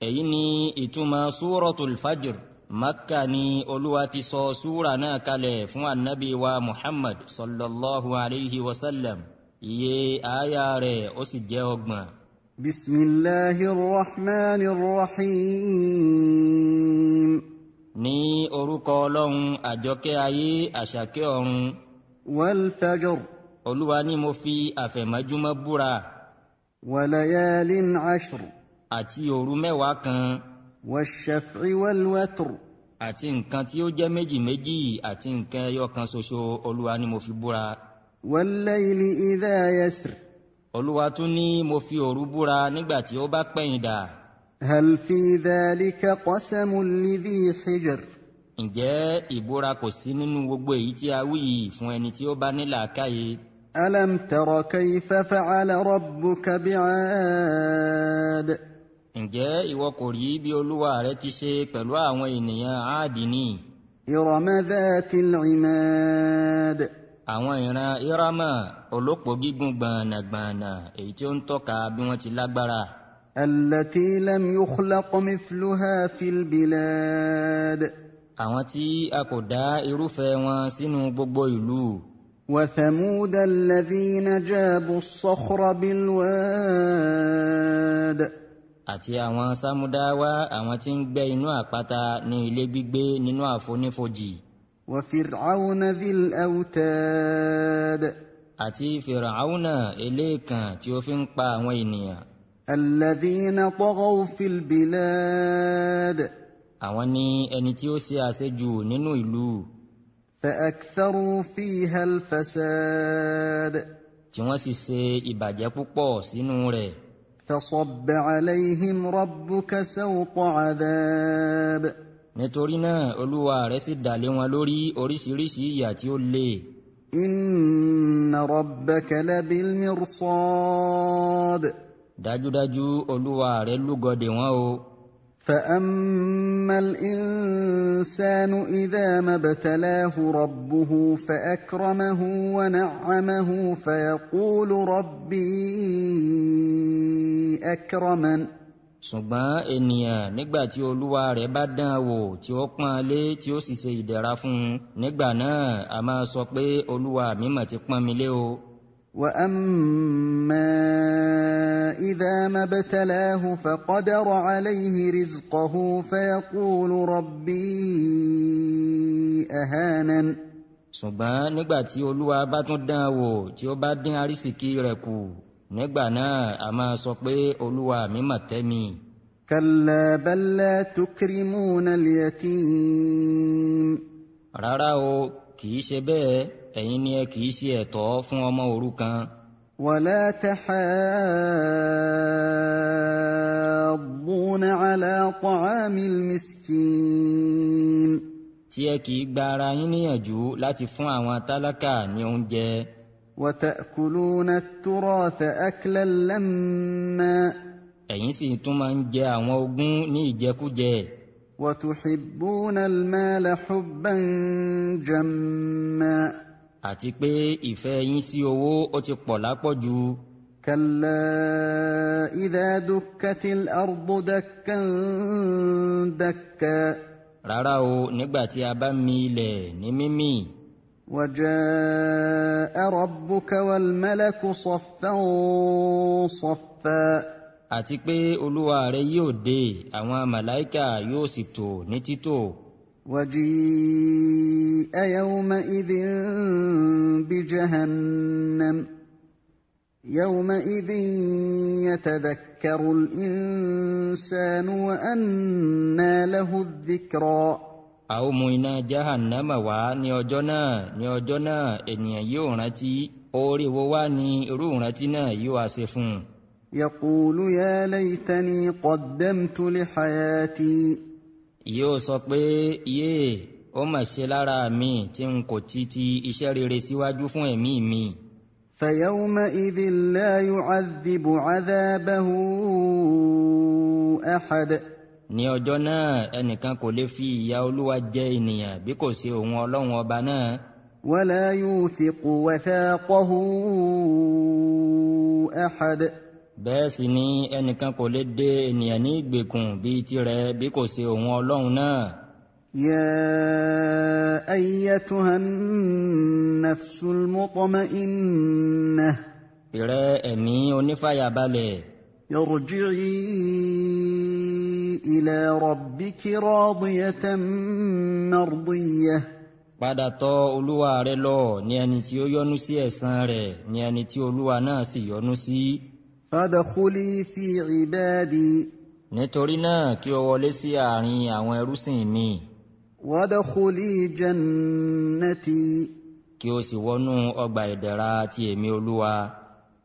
èyí ni ìtumọ̀ súratul fajr. Makka ni Olúwa ti sọ súra náà kalẹ̀ fún annabi wa Muhammad sallallahu alayhi wa sallam. Iye àyà rẹ̀ ó sì jẹ́ 30. Bismillahir rahmanir rahim. Ní orúkọ Ọlọ́run àjọkẹ́ ayé àṣàkẹ́ ọ̀run. Wal fajr. Olúwa ní mo fi àfẹ̀mọ́júmọ́ búra. Wa layalin 'ashr. Àti òru 10 kan. Wash-shaf'i wal watr. Àti nǹkan tí ó jẹ́ méjì méjì àti nǹkan ẹyọ kan ṣoṣo Olúwa ní mo fi búra. Wal-layli idha yasr. Olúwa tún ní mo fi òru búra nígbà tí ó bá pẹ̀yìndà. Hal fi dhalika qasamun lidhi hijr. Ǹjẹ́ ìbúra kò sí nínú gbogbo èyí tí a wí fún ẹni tí ó bá ní làákàyè? Alam tara kayfa fa'ala rabbuka bi'ad. Ǹjẹ́ ìwọ kò rí bí Olúwa rẹ ti ṣe pẹ̀lú àwọn ènìyàn Áàdì ni? Irama dhatil imad. Àwọn ìran Irama olópò gígùn gbànàgbànà èyí tí ó ń tọ́ka bí wọ́n ti lágbára. Allati lam yukhlaq mithluha fil bilad. Àwọn tí a kò dá irúfẹ́ wọn sínú gbogbo ìlú. Wa thamuda alladhina jabu as-sakhra bil wad. Àti àwọn Sámúdáwá àwọn tí ń gbẹ́ inú àpáta ní ilé gbígbé nínú àfonífojì. Wa fir'auna dhil awtad. Àti Fìràáúnà eléèkàn tí ó fi ń pa àwọn ènìyàn. Alladhina taghaw fil bilad. Àwọn ni ẹni tí ó ṣe àṣejù nínú ìlú. Fa aktharu fiha al-fasad. Tí wọ́n sì ṣe ìbàjẹ́ púpọ̀ sínú rẹ̀. فصب عليهم ربك سوط عذاب. Nítorí náà Olúwa rẹ̀ sì dà lé wọn lórí oríṣiríṣi ìyà tí ó le. Inna rabbaka labil mirsad. Dájúdájú Olúwa rẹ̀ lúgọdè wọn o. فأما الإنسان إذا ما ابتلاه ربه فأكرمه ونعمه فيقول ربي أكرمن. Ṣùgbọ́n ènìyàn nígbà tí Olúwa rẹ̀ bá dán wò tí ó pọ́n lé tí ó sì ṣe ìdẹ̀ra fún un, nígbà náà a máa sọ pé Olúwa mi mà ti pọ́n mi lé o. وأما إذا ما ابتلاه فقدر عليه رزقه فيقول ربي أهانن. Ṣùgbọ́n nígbà tí Olúwa bá tún dán wò tí ó bá dín àrísìkí rẹ̀ kù, nígbà náà a máa sọ pé Olúwa mi mà tẹ́ mi. كلا بل لا تكرمون اليتيم. Rárá o, kìí ṣe bẹ́ẹ̀, ẹ̀yin ni ẹ kìí ṣe ẹ̀tọ́ fún ọmọ òrukàn. ولا تحاضون على طعام المسكين. Tí ẹ kìí gba ara yín níyànjú láti fún àwọn tálákà ní oúnjẹ. وتأكلون التراث أكلا لما. Ẹ̀yin sì tún máa ń jẹ àwọn ogún ní ìjẹkújẹ. وتحبون المال حبا جما. Àti pé ìfẹ́ yín sí owó ó ti pọ̀ lápọ̀jù. كلا إذا دكت الأرض دكا دكا. Rárá o, nígbà tí a bá mì ilẹ̀ ní mímì. وجاء ربك والملك صفا صفا. Àti pé Olúwa rẹ̀ yóò dé, àwọn màláíkà yóò sì tò ní títò. وجيء يومئذ بجهنم. يومئذ يتذكر الإنسان وأنى له الذكرى. A ó mú iná Jahannama wá ní ọjọ́ náà ènìyàn yóò rántí. Oore wo wá ní irú ìrántí náà yóò wá ṣe fún un. يقول يا ليتني قدمت لحياتي. Yóò sọ pé yéè, ó mà ṣe lára mi tí n kò ti iṣẹ́ rere síwájú fún ẹ̀mí mi. فيومئذ لا يعذب عذابه أحد. Ní ọjọ́ náà ẹnìkan kò lè fi ìyà Olúwa jẹ ènìyàn bí kò sí òun Ọlọ́run ọba náà. ولا يوثق وثاقه أحد. bẹ́ẹ̀ sì ni ẹnìkan kò lè dé ènìyàn ní ìgbèkùn bíi tirẹ̀ bí kò ṣe òun Ọlọ́run náà. يا أيتها النفس المطمئنة ìrẹ́ ẹ̀mí onífàyàbalẹ̀. ارجعي إلى ربك راضية مرضية. padà tọ̀ Olúwa rẹ lọ ní ẹni tí ó yọ́nú sí ẹ̀san rẹ̀, ní ẹni tí Olúwa náà sì yọ́nú sí. فادخلي في عبادي. nítorí náà kí o wọlé sí àárín àwọn ẹrúsìn mi. وادخلي جنتي. kí o sì wọnú ọgbà ìdẹ̀ra ti èmi Olúwa.